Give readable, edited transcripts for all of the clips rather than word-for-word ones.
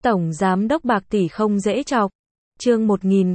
Tổng giám đốc bạc tỷ không dễ chọc. Chương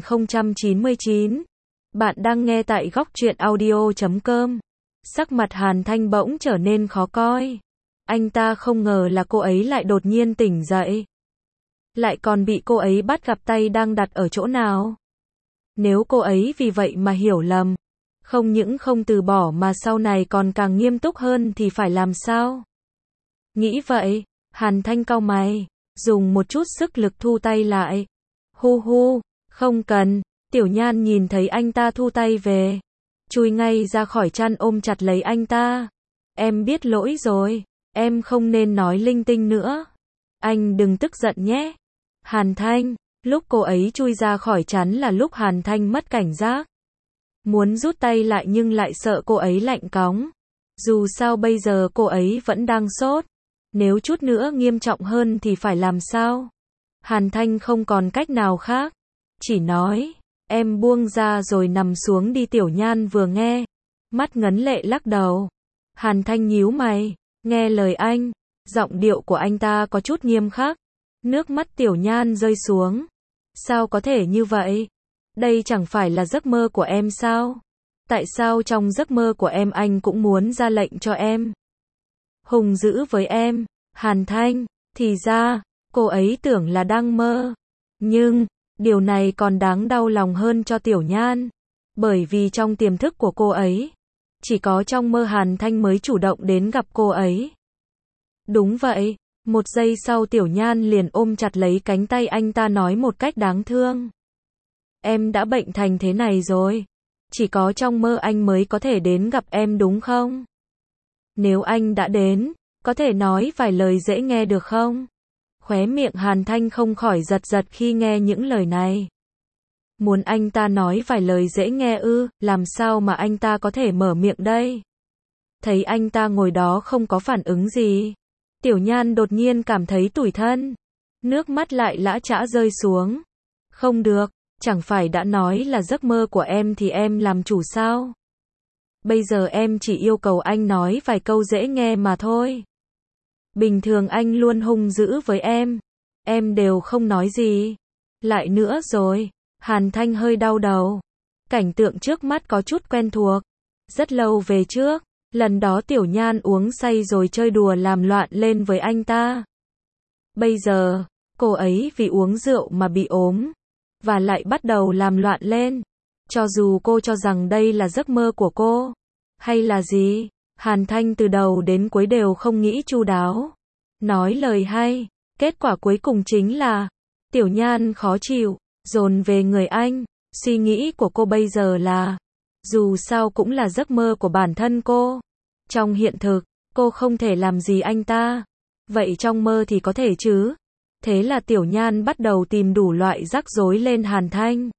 1099. Bạn đang nghe tại góc truyện audio.com. Sắc mặt Hàn Thanh bỗng trở nên khó coi. Anh ta không ngờ là cô ấy lại đột nhiên tỉnh dậy. Lại còn bị cô ấy bắt gặp tay đang đặt ở chỗ nào. Nếu cô ấy vì vậy mà hiểu lầm, không những không từ bỏ mà sau này còn càng nghiêm túc hơn thì phải làm sao? Nghĩ vậy, Hàn Thanh cau mày, dùng một chút sức lực thu tay lại. Hu hu, không cần. Tiểu Nhan nhìn thấy anh ta thu tay về, chui ngay ra khỏi chăn ôm chặt lấy anh ta. Em biết lỗi rồi, em không nên nói linh tinh nữa. Anh đừng tức giận nhé. Hàn Thanh, lúc cô ấy chui ra khỏi chăn là lúc Hàn Thanh mất cảnh giác. Muốn rút tay lại nhưng lại sợ cô ấy lạnh cóng. Dù sao bây giờ cô ấy vẫn đang sốt. Nếu chút nữa nghiêm trọng hơn thì phải làm sao? Hàn Thanh không còn cách nào khác. Chỉ nói, em buông ra rồi nằm xuống đi. Tiểu Nhan vừa nghe, mắt ngấn lệ lắc đầu. Hàn Thanh nhíu mày, nghe lời anh, giọng điệu của anh ta có chút nghiêm khắc. Nước mắt Tiểu Nhan rơi xuống. Sao có thể như vậy? Đây chẳng phải là giấc mơ của em sao? Tại sao trong giấc mơ của em anh cũng muốn ra lệnh cho em hung dữ với em? Hàn Thanh, thì ra, cô ấy tưởng là đang mơ. Nhưng, điều này còn đáng đau lòng hơn cho Tiểu Nhan. Bởi vì trong tiềm thức của cô ấy, chỉ có trong mơ Hàn Thanh mới chủ động đến gặp cô ấy. Đúng vậy, một giây sau Tiểu Nhan liền ôm chặt lấy cánh tay anh ta nói một cách đáng thương. Em đã bệnh thành thế này rồi. Chỉ có trong mơ anh mới có thể đến gặp em đúng không? Nếu anh đã đến, có thể nói vài lời dễ nghe được không? Khóe miệng Hàn Thanh không khỏi giật giật khi nghe những lời này. Muốn anh ta nói vài lời dễ nghe ư? Làm sao mà anh ta có thể mở miệng đây? Thấy anh ta ngồi đó không có phản ứng gì, Tiểu Nhan đột nhiên cảm thấy tủi thân. Nước mắt lại lã chã rơi xuống. Không được, chẳng phải đã nói là giấc mơ của em thì em làm chủ sao? Bây giờ em chỉ yêu cầu anh nói vài câu dễ nghe mà thôi. Bình thường anh luôn hung dữ với em đều không nói gì. Lại nữa rồi, Hàn Thanh hơi đau đầu. Cảnh tượng trước mắt có chút quen thuộc. Rất lâu về trước, lần đó Tiểu Nhan uống say rồi chơi đùa làm loạn lên với anh ta. Bây giờ, cô ấy vì uống rượu mà bị ốm, và lại bắt đầu làm loạn lên. Cho dù cô cho rằng đây là giấc mơ của cô, hay là gì, Hàn Thanh từ đầu đến cuối đều không nghĩ chu đáo. Nói lời hay, kết quả cuối cùng chính là Tiểu Nhan khó chịu, dồn về người anh. Suy nghĩ của cô bây giờ là, dù sao cũng là giấc mơ của bản thân cô. Trong hiện thực, cô không thể làm gì anh ta. Vậy trong mơ thì có thể chứ? Thế là Tiểu Nhan bắt đầu tìm đủ loại rắc rối lên Hàn Thanh.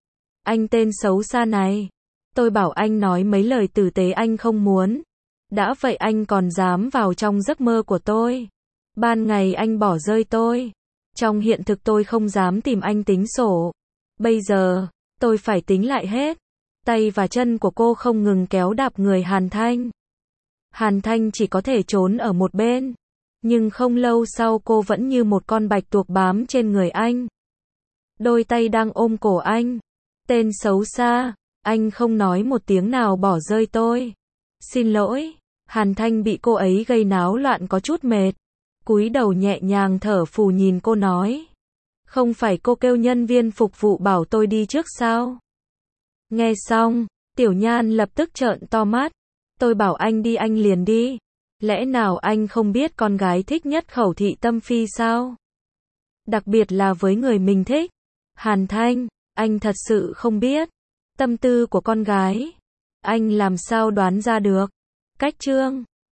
Anh tên xấu xa này, tôi bảo anh nói mấy lời tử tế anh không muốn. Đã vậy anh còn dám vào trong giấc mơ của tôi. Ban ngày anh bỏ rơi tôi. Trong hiện thực tôi không dám tìm anh tính sổ. Bây giờ, tôi phải tính lại hết. Tay và chân của cô không ngừng kéo đạp người Hàn Thanh. Hàn Thanh chỉ có thể trốn ở một bên. Nhưng không lâu sau cô vẫn như một con bạch tuộc bám trên người anh. Đôi tay đang ôm cổ anh. Tên xấu xa, anh không nói một tiếng nào bỏ rơi tôi. Xin lỗi. Hàn Thanh bị cô ấy gây náo loạn có chút mệt. Cúi đầu nhẹ nhàng thở phù nhìn cô nói. Không phải cô kêu nhân viên phục vụ bảo tôi đi trước sao? Nghe xong, Tiểu Nhan lập tức trợn to mắt. Tôi bảo anh đi anh liền đi. Lẽ nào anh không biết con gái thích nhất khẩu thị tâm phi sao? Đặc biệt là với người mình thích. Hàn Thanh, anh thật sự không biết tâm tư của con gái. Anh làm sao đoán ra được? Cách chương